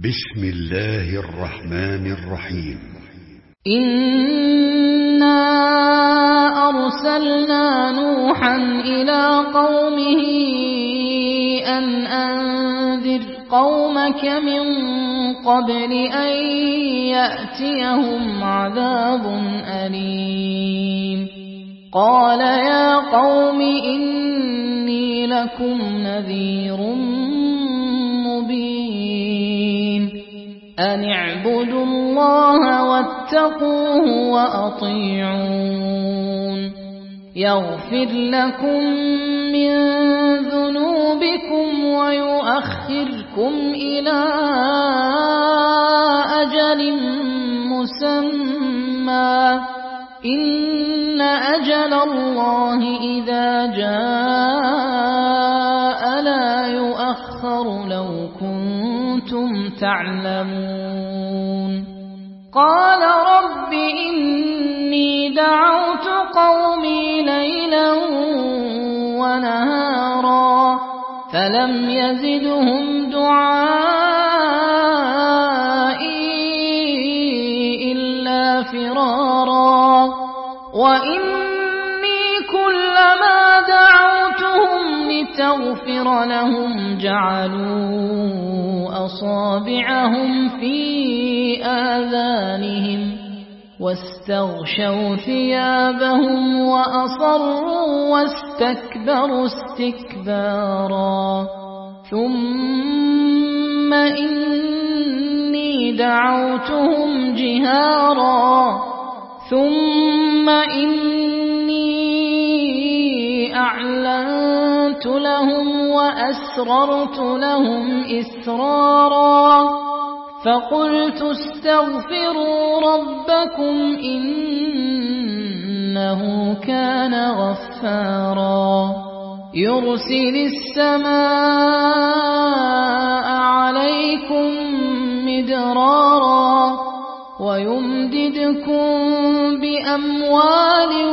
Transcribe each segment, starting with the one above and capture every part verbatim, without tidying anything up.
بسم الله الرحمن الرحيم. إنا أرسلنا نوحا إلى قومه أن أنذر قومك من قبل أن يأتيهم عذاب أليم. قال يا قوم إني لكم نذير مبين أن اعبدوا الله واتقوه وأطيعون يغفر لكم من ذنوبكم ويؤخركم إلى أجل مسمى إن أجل الله إذا جاء لا يؤخر لو كنتم تعلمون. قال رب إني دعوت قومي ليلا ونهارا فلم يزدهم دعائي إلا فرارا وإني كلما دعوتهم لتغفر لهم جعلوا أصابعهم في آذانهم واستغشوا ثيابهم وأصروا واستكبروا استكبارا ثم إني دعوتهم جهارا ثم إني أعلنت لهم وأسررت لهم إسرارا فقلت استغفروا ربكم إنه كان غفارا يرسل السماء عليكم مدرارا ويمددكم بأموال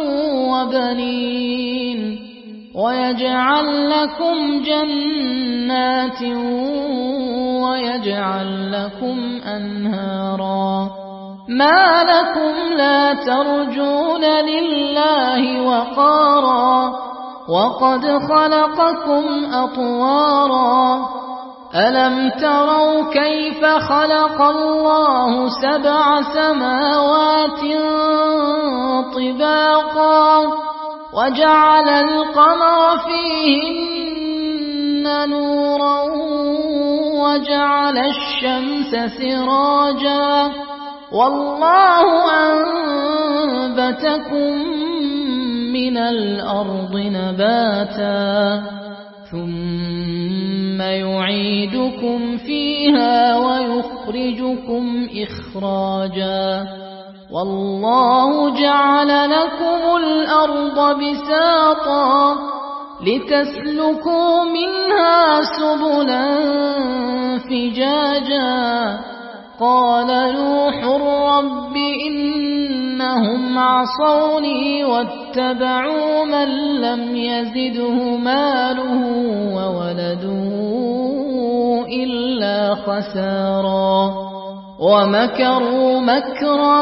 وبنين ويجعل لكم جنات ويجعل لكم أنهارا ما لكم لا ترجون لله وقارا وقد خلقكم أطوارا ألم تروا كيف خلق الله سبع سماوات طباقا وجعل القمر فيهن نورا وجعل الشمس سراجا والله أنبتكم من الأرض نباتا ثم يعيدكم فيها ويخرجكم إخراجا والله جعل لكم الأرض بساطا لتسلكوا منها سبلا فجاجا قال نوح رب إنهم عصوني واتبعوا من لم يزده ماله وولده إلا خسارا ومكروا مكرا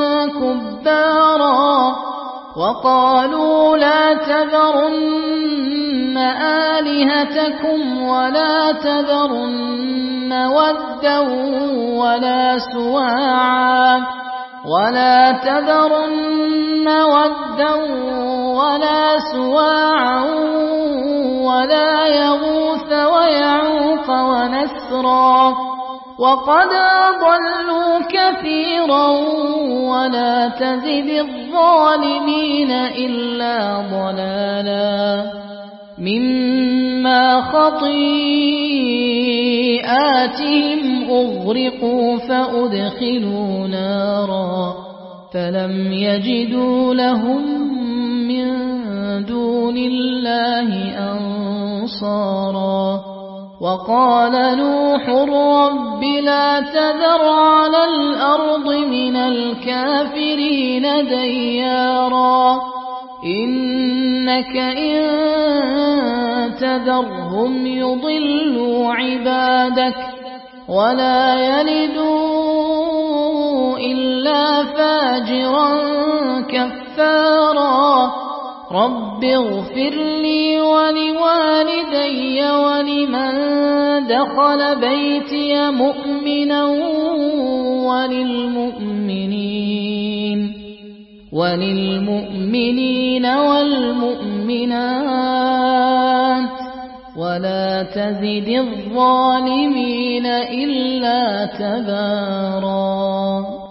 كبارا وقالوا لا تذرن آلهتكم ولا تذرن ودا ولا سواعا ولا تذرن ودا ولا سواعا ولا يغوث ويعوق ونسرا وقد أضلوا كثيرا ولا تزد الظالمين إلا ضلالا مما خطيئاتهم أغرقوا فأدخلوا نارا فلم يجدوا لهم من دون الله أنصارا وقال نوح رب لا تذر على الأرض من الكافرين ديارا إنك إن تذرهم يضلوا عبادك ولا يلدوا إلا فاجرا كفارا رب اغفر لي ولوالدي ولمن دخل بيتي مؤمنا وللمؤمنين وللمؤمنين والمؤمنات ولا تزد الظالمين إلا تبارا.